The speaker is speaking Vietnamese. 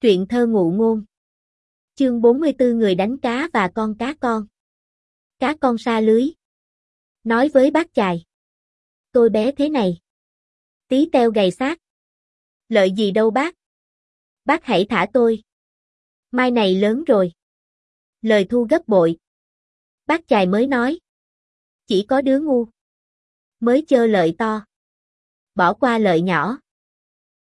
Truyện thơ ngụ ngôn. Chương 44 người đánh cá và con cá con. Cá con sa lưới. Nói với bác chài. Tôi bé thế này. Tí teo gầy xác. Lợi gì đâu bác. Bác hãy thả tôi. Mai này lớn rồi. Lời thu gấp bội. Bác chài mới nói. Chỉ có đứa ngu mới chơ lợi to. Bỏ qua lợi nhỏ.